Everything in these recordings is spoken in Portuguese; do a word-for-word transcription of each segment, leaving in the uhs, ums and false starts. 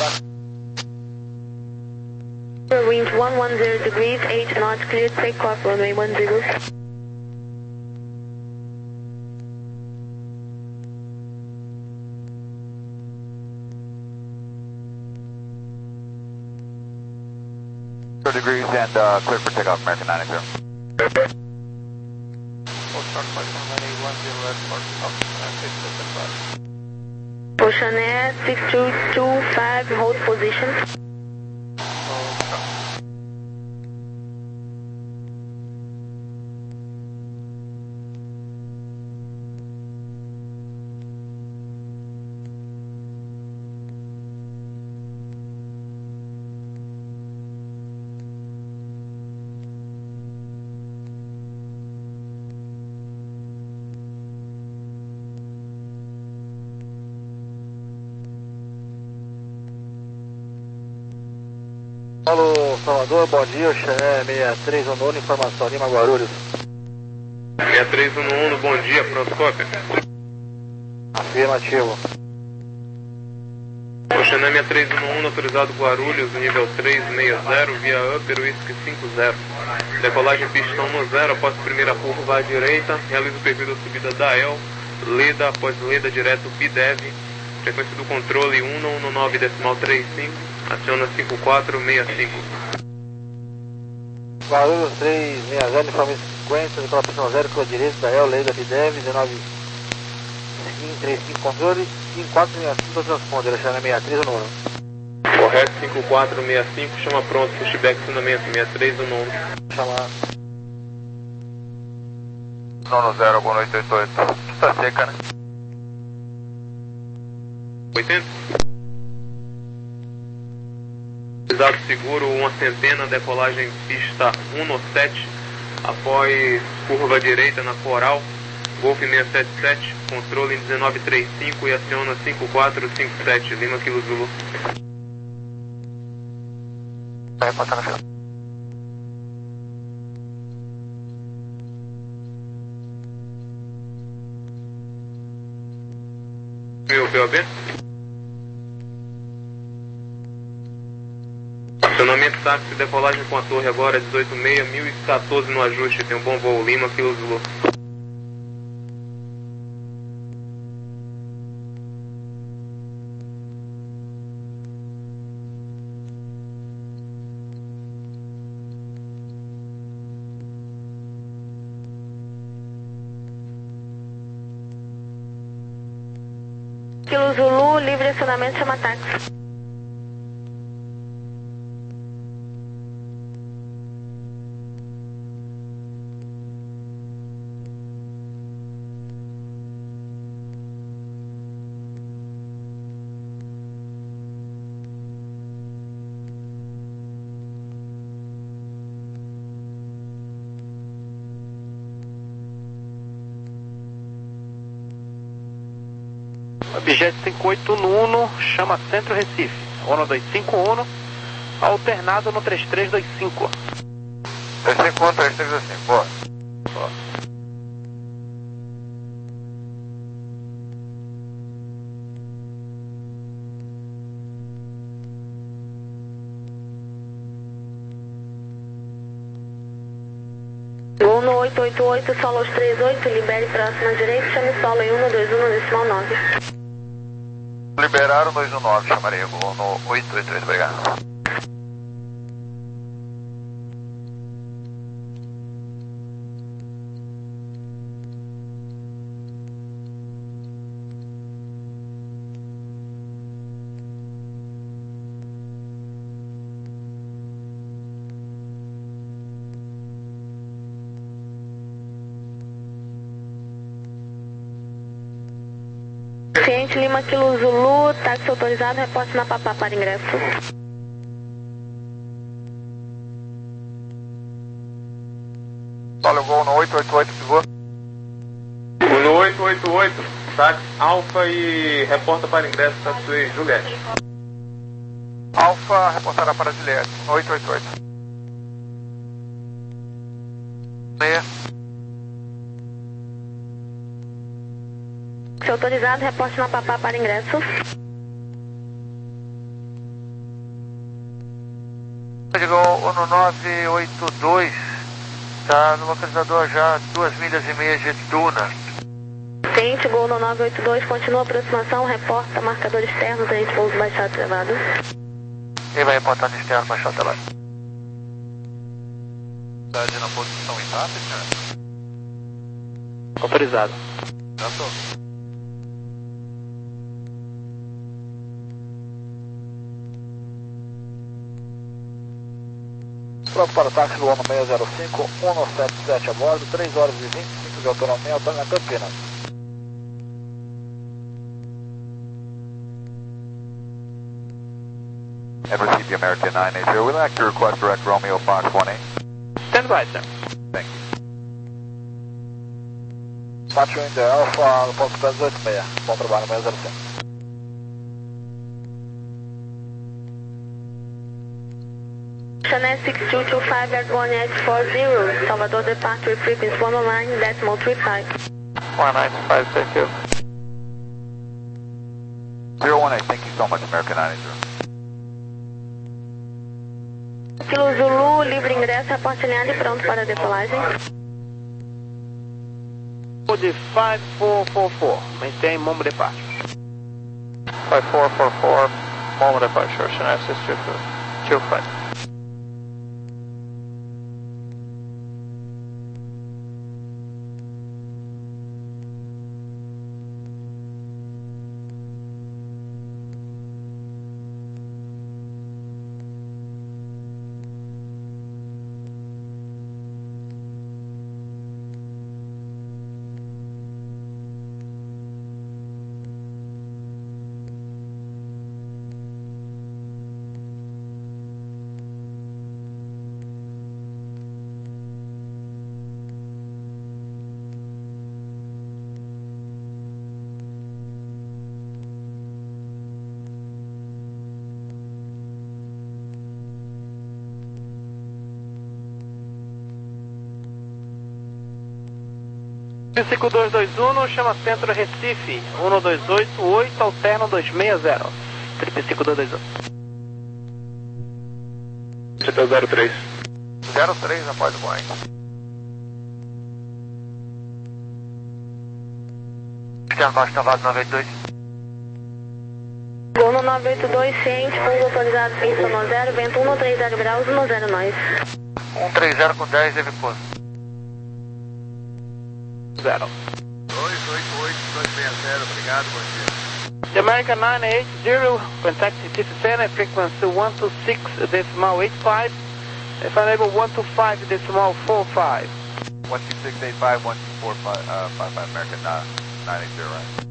Wind one one zero degrees, eight knots, cleared takeoff, runway one zero. Zero degrees and uh, clear for takeoff, American nine zero. Okay. Ocean Air six two two five, hold position. Alô, Salvador, bom dia, o Xané sessenta e três um nono, informação Lima Guarulhos. sessenta e três um nono, bom dia, pronto, cópia. Afirmativo. Oceané sessenta e três um nono, autorizado Guarulhos, nível três seis zero, via Upper Whisky cinco zero. Decolagem pistão no zero, após a primeira curva à direita, realiza o perfil da subida da E L, Leda, após Leda, direto B D E V, frequência do controle um um nove decimal trinta e cinco, aciona cinco quatro seis cinco. Guarulhos três seis zero, informe sequência, decola pistão zero, curva direita da E L, Leda, B D E V, dezenove trinta e cinco, controle, cinco quatro seis cinco, transponder, Xané sessenta e três um nono. Correto, cinco quatro seis cinco, chama pronto, pushback, fundamento, sessenta e três um nono. Chamar. Nono zero, boa noite, oito oito. Pista seca, né? oitenta? Pisado seguro, uma centena, decolagem pista um sete, após curva direita na Coral, Golf seiscentos e setenta e sete, controle em dezenove trinta e cinco e aciona cinco quatro cinco sete, Lima Kilo Zulu. Vai reportar na fila. Meu P O B? Acionamento táxi, decolagem com a torre agora, dezoito seis, mil e quatorze no ajuste, tem um bom voo, Lima Kilo Zulu. Kilo Zulu, livre acionamento, chama táxi. Objeto cinco oito no Uno, chama Centro Recife. Uno dois cinco Uno, alternado no três três dois cinco. três cinco um, três três dois cinco, boa. Boa. Uno oito oito oito, solo três oito, libere próxima direita, chame solo em um dois um decimal nove. Liberaram dois um nove, chamarei voo no oito oito oito, obrigado. Ciente Lima Kilo Zulu, táxi autorizado, reporte na Papá para ingresso. Olha o voo no oito oito oito, pivô. No oito oito oito, táxi Alfa e reporta para ingresso, táxi Juliette. Alfa, reportará para Juliette, no oito oito oito. Meia. Táxi autorizado, reporte na Papá para ingresso. Chegou o nove oito dois, está no localizador já duas milhas e meia de Duna. Ciente, Gol no nove oito dois, continua a aproximação, reporta marcador externo, três pouso baixado elevado. Ele vai reportar no externo baixado elevado. Cidade na posição exata, senhor? Autorizado. Já estou. Pronto para o táxi do ano seis zero cinco, um sete sete a bordo, três horas e vinte e cinco de autonomia, autonomia Campinas. And receive the American nine eight zero. We'd like to request direct Romeo Fox one eight. Stand by, sir. Thank you. Bate o India Alpha no ponto três oito seis. Bom trabalho, seis zero cinco. Chanel six two two five at one eight four zero, Salvador departure frequency one oh nine decimal three five. one nine five, thank you. zero one eight, thank you so much, American nine eight zero. Kilo Zulu, livre ingresso, reporte alinhado e pronto para a decolagem. De five four four four, maintain moment departure. five four four four, moment departure, Chanel six two two five. cinco dois dois um, chama Centro Recife, um dois oito oito, alterno dois seis zero. Triple cinco dois dois um. C P zero três. zero três na porta do Boeing. Externo baixo travado nove oito dois. Gol no nove oito dois, ciente, pouso autorizado, pista no zero, vento um três zero graus, um zero nós. um três zero com dez, deve pouso. Zero. dois oito oito, dois seis zero, obrigado, bom dia. The American nine eight zero, contact T C Center, frequency one two six decimal eight five, if unable one two five decimal four five. one two six eight five, one two four five, uh, five five, American nine eight zero,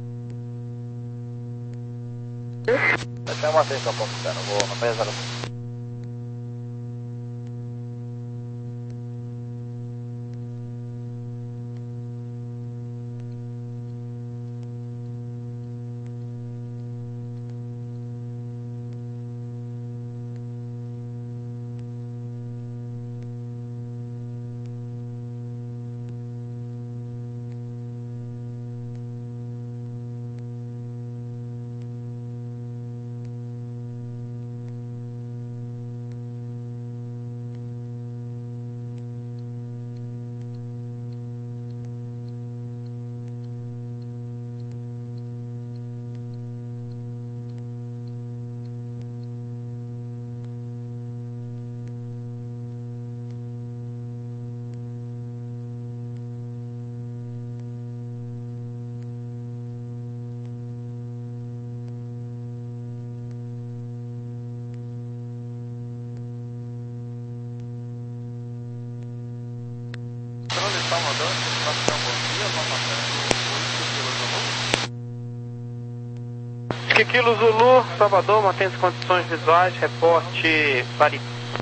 right? Deixa eu manter então, ponto zero, vou no seis zero cinco. Kilo Zulu, Salvador, mantém as condições visuais, reporte Paris.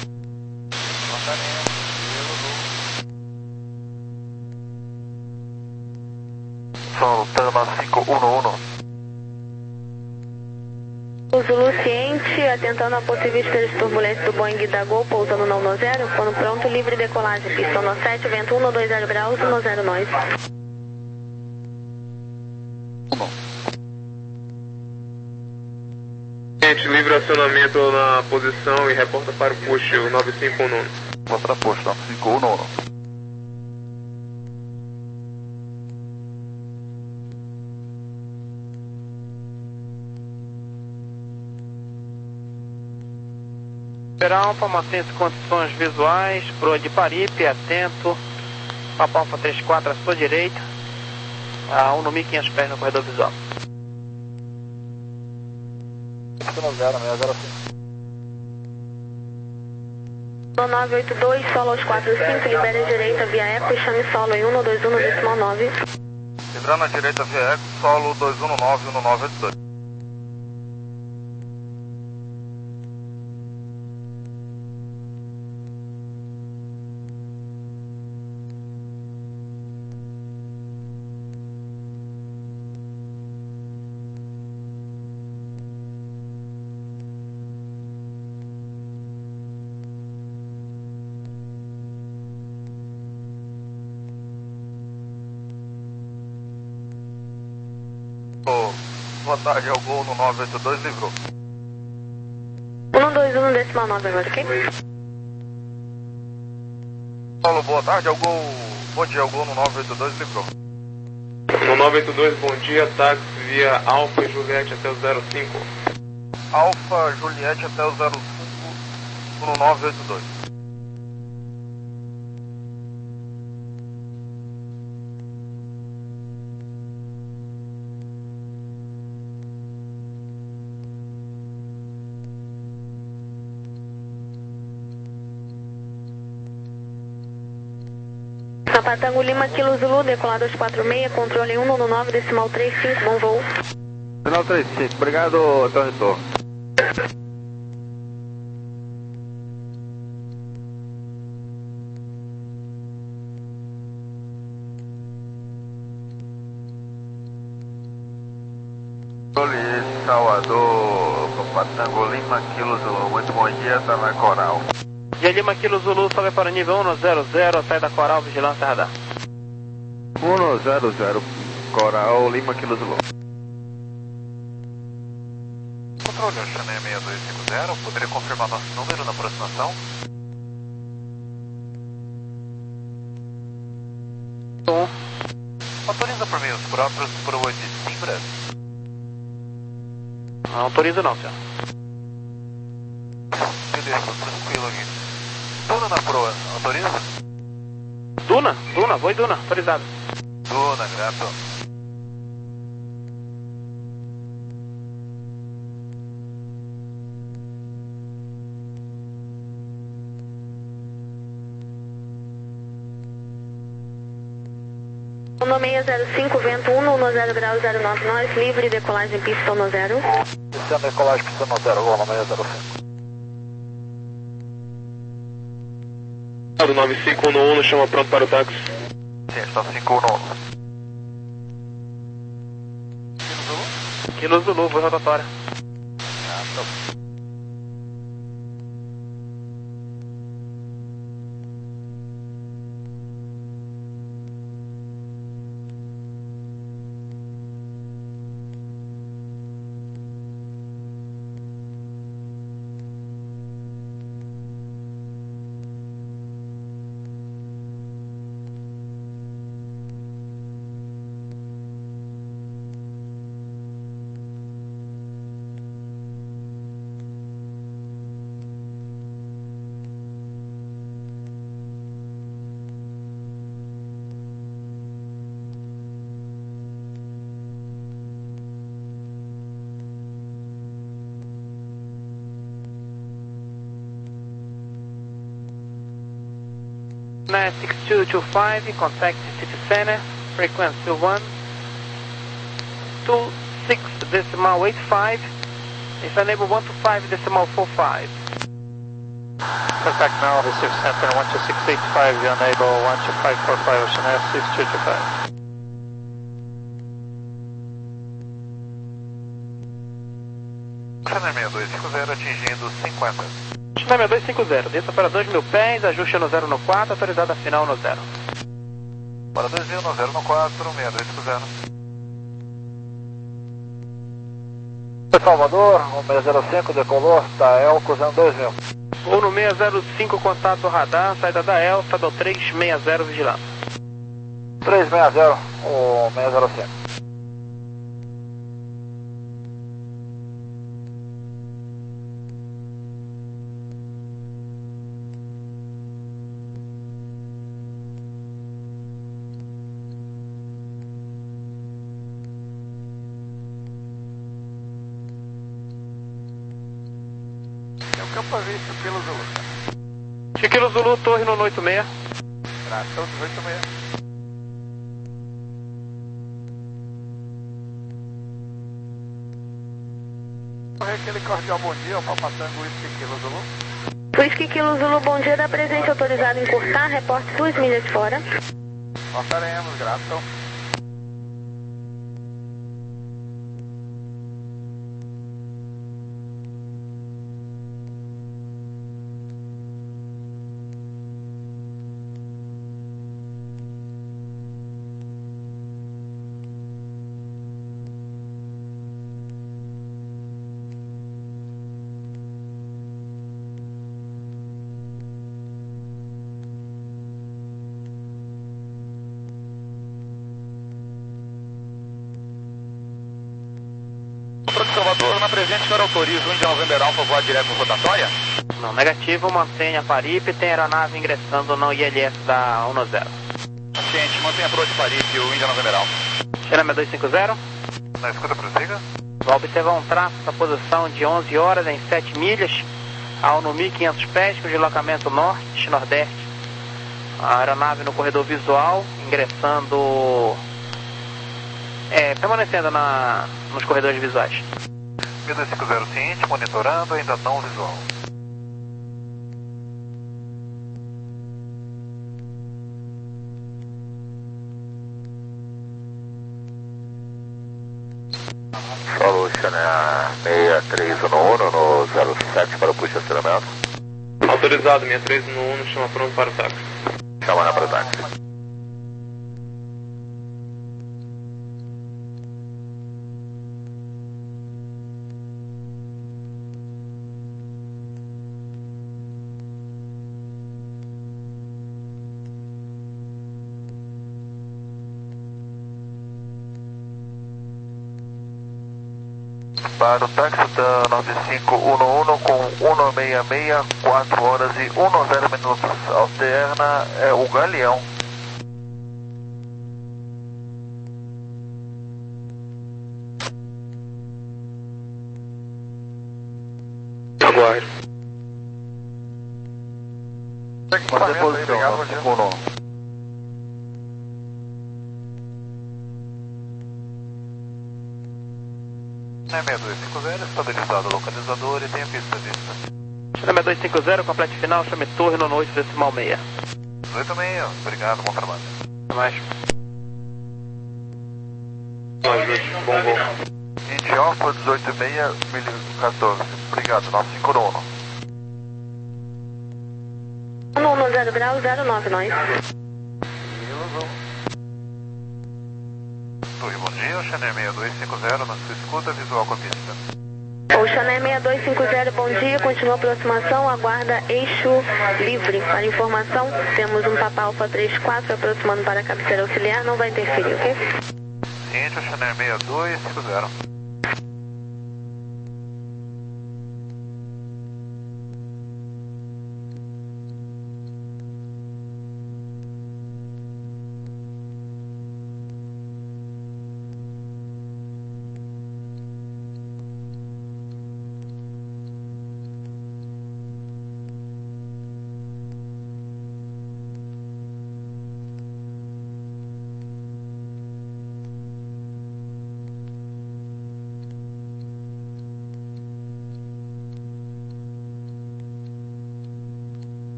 São cinco um um. O Zulu ciente, atentando a possíveis perdas turbulências do Boeing da Gol, pousando no um zero, quando pronto, livre decolagem, pista no sete, vento um dois zero graus, um zero nós. Gente, livre acionamento na posição e reporta para o push nove cinco um nono. Vou para posto nove cinco um nono. Alfa, mantenha-se condições visuais, proa de Paripe, atento. Papa Alfa trinta e quatro à sua direita, a um no mil e quinhentos pés no corredor visual. nove oito dois, solo aos quatro cinco, libere a direita via eco e chame solo em um dois um decimal nove. Librando a direita via eco, solo dois um nove um nove oito dois. Boa tarde, é o gol no nove oito dois, livrou. um dois um decimal nove agora, ok? Paulo, boa tarde, é o gol. Bom dia, é o gol no nove oito dois, livrou. No nove oito dois, bom dia, táxi via Alfa e Juliette até o zero cinco. Alfa, Juliette até o zero cinco no nove oito dois. Patango Lima, Kilo Zulu, decolado aos quatro seis, controle um nove decimal três cinco, bom voo. Final três cinco, obrigado, até o retorno. Salvador, Patango Lima, Kilo Zulu, muito bom dia, tá na Coral. Dia Lima, Kilo Zulu, sobe para o nível um zero zero, sai da Coral, vigilância radar. um zero zero, Coral, Lima, Kilo Zulu. Controle, eu chamei a seis dois cinco zero, poderia confirmar nosso número na aproximação? Um. Autoriza por meios próprios para o de Simbra? Não autorizo não, senhor. Beleza, tranquilo aqui. Duna na proa, autoriza? Duna? Duna, vou e Duna, autorizado. Duna, grato. Uno seis zero cinco, vento um, uno zero grau zero nove nós, livre, decolagem pista uno zero. Descendo decolagem pista uno zero, uno seis zero cinco. nove cinco um um, chama pronto para o táxi. Sim, está cinco um um. Kilo Zulu, voo rotatória. Ah, tá. nine six two two five, contact City Center, frequency one two six decimal eight five, if unable one two five decimal four five. Contact now, receive center one two six eight five, unable one two five four five, Ocean Air six two two five. Channel seis dois cinco zero atingindo cinquenta. Channel seis dois cinco zero, desça para dois mil pés, ajuste no zero no quatro, autorizada final no zero. Para dois mil, no zero no quatro, seis dois cinco zero. Salvador, um seis zero cinco, decolou, da El, cruzando dois mil. Uno seis zero cinco, contato radar, saída da El, estado três seis zero, vigilando. três seis zero, o seis zero cinco. Campo visto pelo Zulu. Chiquilo Zulu, torre no oito seis. Tração dos oito seis. Aquele cordial bom dia, o Papatango Whisky Kilo Zulu. Whisky Kilo Zulu, bom dia, da presente autorizado em encurtar, reporte duas milhas fora. Passaremos, graças. Salvador, na presente, o senhor autoriza o Índia November Alpha voar direto com rotatória? Não, negativo, mantenha a Paripe, tem aeronave ingressando no I L S da um zero. Paciente, mantenha approach Paripe, o Índia November Alpha. Xenema dois cinco zero. Na escuta, prossiga. Vai observar um traço da posição de onze horas em sete milhas, ao no mil e quinhentos pés, com deslocamento norte-nordeste. A aeronave no corredor visual, ingressando, é, permanecendo na, nos corredores visuais. mil dois cinco zero ciente, monitorando, ainda não visual. Solution é seis três no Uno, no zero sete para o push de aceleramento. Autorizado, seis três no Uno, chama pronto para o táxi. Chama para o táxi. Para o táxi da nove cinco um um com um seis seis, quatro horas e um zero minutos. Alterna é o Galeão. Aguarde. Manter posição, nove cinco um um. seis dois cinco zero, estabilizado o localizador e tem a pista vista. Xenema dois cinco zero, complete final, chame torre no oito decimal seis. oito seis, obrigado, bom trabalho. Até mais. Bom voo. Indy Alpha dezoito seis, mil e quatorze, obrigado, nove cinco um. um zero grau, zero nove nós. Torre, bom dia, Oceaner seis dois cinco zero, na sua escuta, visual com a pista. Oceaner seis dois cinco zero, bom dia, continua a aproximação, aguarda eixo livre. Para informação, temos um Papa Alpha três quatro aproximando para a cabeceira auxiliar, não vai interferir, ok? Ciente, Oceaner seis dois cinco zero.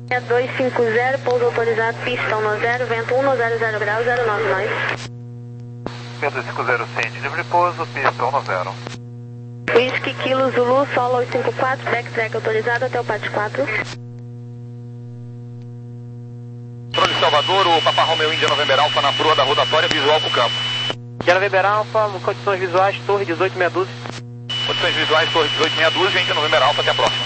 dois cinco zero, pouso autorizado, pista um zero, vento um zero zero graus, zero nove nós. seis dois cinco zero, ciente, livre pouso, pista um zero. Whisky, Kilo, Zulu, solo oito cinco quatro, backtrack autorizado até o Pátio quatro. Controle Salvador, o Papa Romeo Índia November Alpha na proa da rotatória, visual com o campo. Índia November Alpha, condições visuais, torre dezoito meia dúzia. Condições visuais, torre dezoito meia dúzia, Índia November Alpha, até a próxima.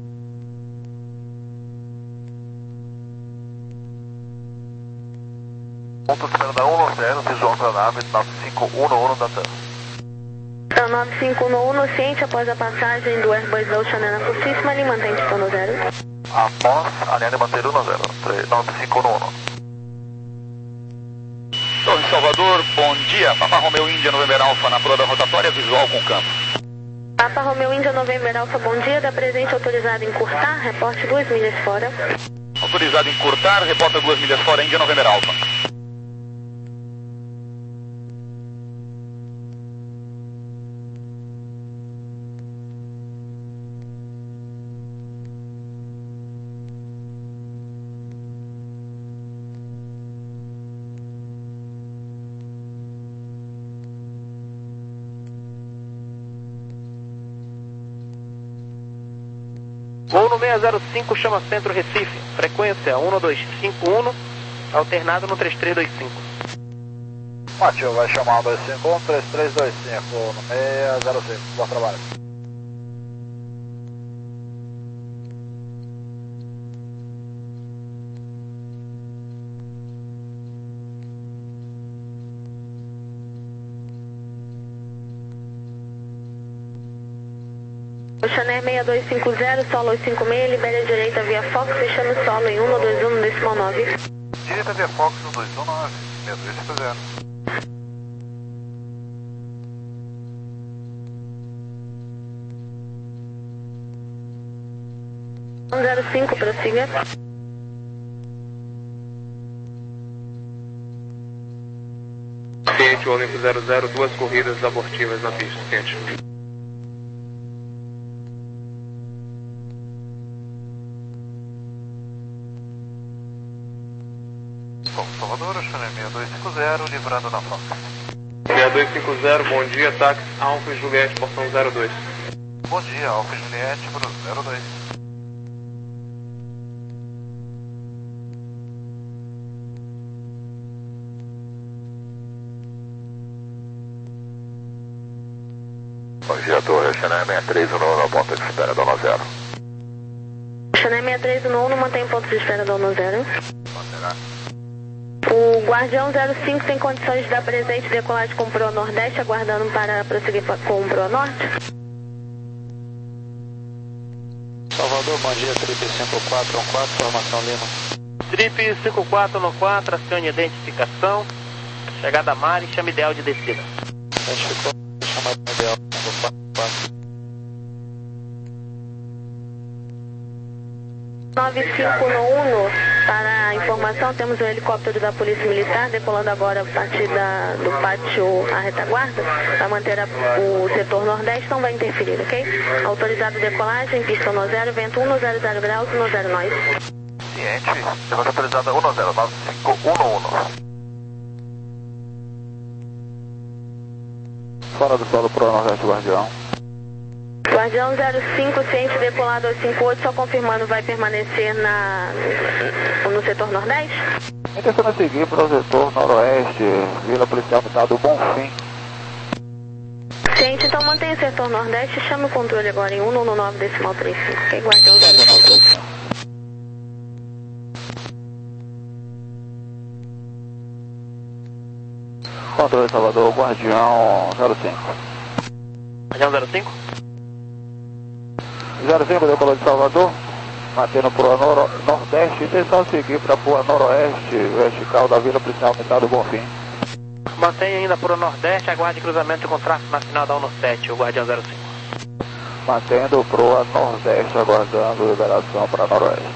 Ponto de espera da um zero, visual para a nave nove cinco um um da TAM. Então, nove cinco um um, ciente após a passagem do Airbus Ocean na Fortíssima, ele mantém pista no zero. Após, alinhando e manter um zero, nove cinco um um. Torre Salvador, bom dia. Papa Romeo Índia November Alpha na proa da rotatória, visual com o campo. Papa Romeo Índia November Alpha, bom dia. Da presente autorizado em encurtar, reporte duas milhas fora. Autorizado em encurtar, reporta duas milhas fora, Índia November Alpha. Voo no seis zero cinco, chama Centro Recife, frequência um dois cinco um, alternado no três três dois cinco. Matheus vai chamar dois cinco um, três três dois cinco no seis zero cinco, bom trabalho. Oceaner seis dois cinco zero, solo oito cinco seis, libere a direita via Fox, fechando solo em um dois um, decimal nove. Direita via Fox um dois um nove, seis dois cinco zero. um zero cinco, prossiga. Ciente, Olimpo zero zero, duas corridas abortivas na pista, ciente. Salvador, Oceaner seis dois cinco zero, livrando na Fox. seis dois cinco zero, bom dia, táxi Alfa e Juliette, portão zero dois. Bom dia, Alfa e Juliette, para o zero dois. Bom dia, Torre Oceaner seis três um um, ponto de espera da um zero. Oceaner seis três um um, mantém ponto de espera da um zero. Manterá. O Guardião zero cinco tem condições de dar presente decolagem com o Pro Nordeste, aguardando para prosseguir com o Pro Norte. Salvador, bom dia, Trip cinco quatro um quatro, formação Lima. Trip cinco quatro um quatro, acione identificação, chegada a mar e chama ideal de descida. Identificou, chamada ideal, cinco quatro quatro. nove cinco um, para a informação, temos um helicóptero da Polícia Militar decolando agora a partir da, do pátio à retaguarda para manter a, o setor Nordeste, não vai interferir, ok? Autorizado decolagem, pista um zero, vento um zero zero graus, um zero nós. Ciente, levanta autorizada um zero, nove cinco um um. Fora do solo pro Nordeste, Guardião. Guardião zero cinco, ciente decolado dois cinco oito, só confirmando, vai permanecer na, no setor Nordeste? A intenção é seguir para o setor Noroeste, Vila Policial Militar do Bonfim. Ciente, então mantenha o setor Nordeste e chame o controle agora em um nove decimal trinta e cinco, ok? Guardião zero cinco. Controle Salvador, Guardião zero cinco. Guardião zero cinco? zero cinco, decolou de Salvador, mantendo para o noro, Nordeste, intenção seguir para a Noroeste, vertical da Vila Policial Militar do Bonfim. Mantenha ainda para o Nordeste, aguarde cruzamento com tráfego na final da um sete, o Guardião zero cinco. Mantendo proa Nordeste, aguardando liberação para Noroeste.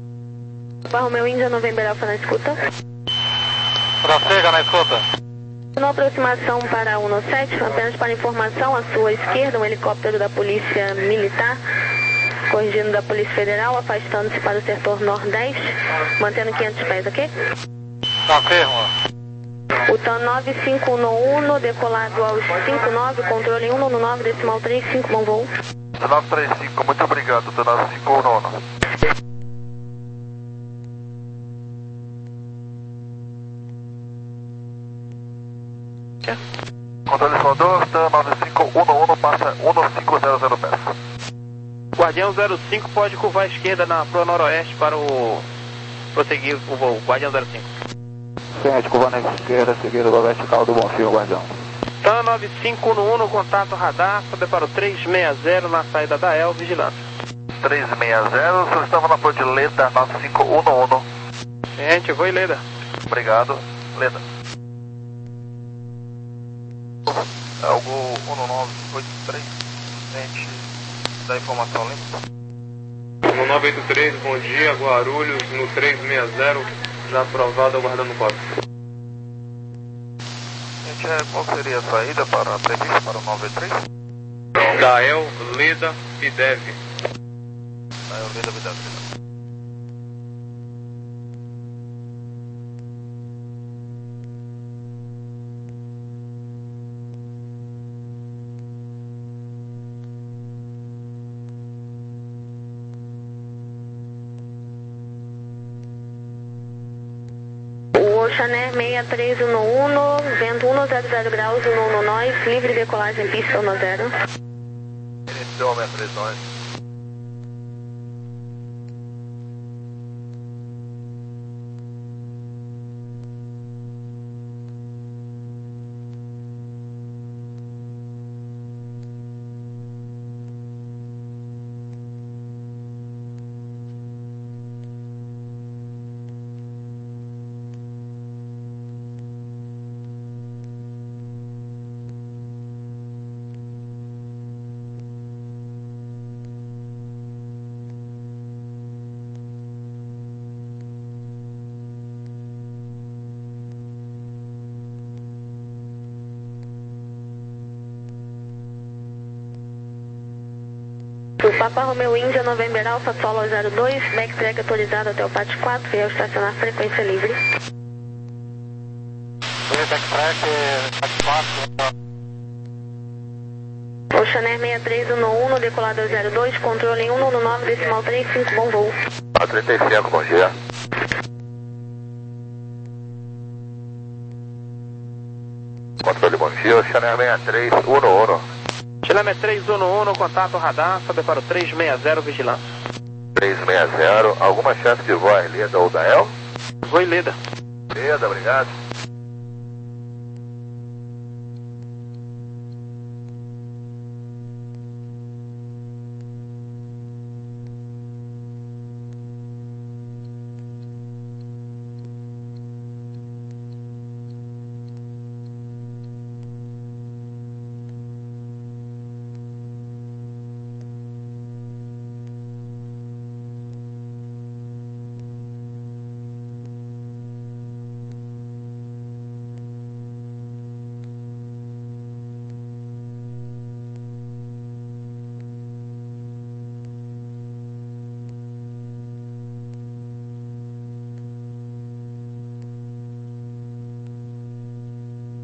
Romeo Índia November Alpha na escuta. Prossiga na escuta. Na aproximação para a sete, apenas para informação, à sua esquerda, um helicóptero da Polícia Militar, corrigindo da Polícia Federal, afastando-se para o setor nordeste, mantendo quinhentos pés, ok? Ok, Juan. O T A N nove cinco um um, decolado aos cinco nove, controle um nove decimal três cinco, bom voo. nove três cinco, muito obrigado, T A N nove cinco um um. Controle Salvador, T A N nove cinco um um, passa um cinco zero zero pés. Guardião zero cinco pode curvar à esquerda na pro noroeste para o prosseguir o voo. Guardião zero cinco. Frente, curva na esquerda, seguindo do vertical do Bonfim, Guardião. T A N nove cinco um um no contato radar, sobe para o trezentos e sessenta na saída da E L, vigilância. trezentos e sessenta, o senhor estava na Pro de Leda nove cinco um um. Gente, vou em Leda. Obrigado, Leda. Algo um nove oito três, gente, da informação limpa. um nove oito três, bom dia, Guarulhos, no trezentos e sessenta, já aprovado, aguardando o código. Gente, é, qual seria a saída para a prevista para o nove oito três? Da E L, Leda e Dev. Da E L, Leda e Dev. Oceaner seis três um um, vento um zero zero graus, um um nós, livre decolagem pista um zero. Iniciou a três nós. O Papa Romeo Índia, November Alpha, Solo zero dois, backtrack autorizado até o Pátio quatro, vier estacionar frequência livre. Backtrack, Pátio quatro. Oceaner seis três um um, decolado zero dois, controle um nove decimal três cinco, bom voo. A trinta e cinco, bom dia. Controle bom dia, Oceaner seis três um um. Chileme três um um no contato radar, sobe para o trezentos e sessenta, vigilância. trezentos e sessenta, alguma chance de voar em Leda ou da E L? Vou em Leda. Leda, obrigado.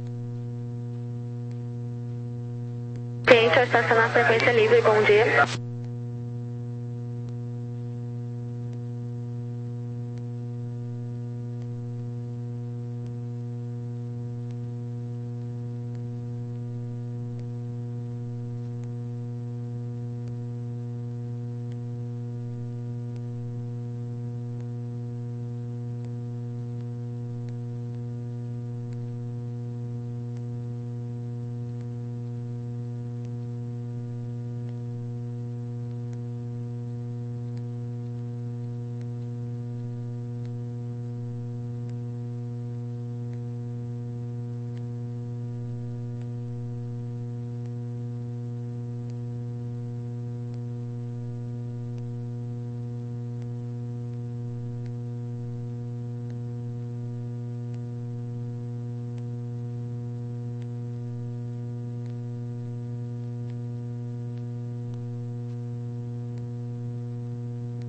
Cliente, ao estacionar frequência livre, bom dia.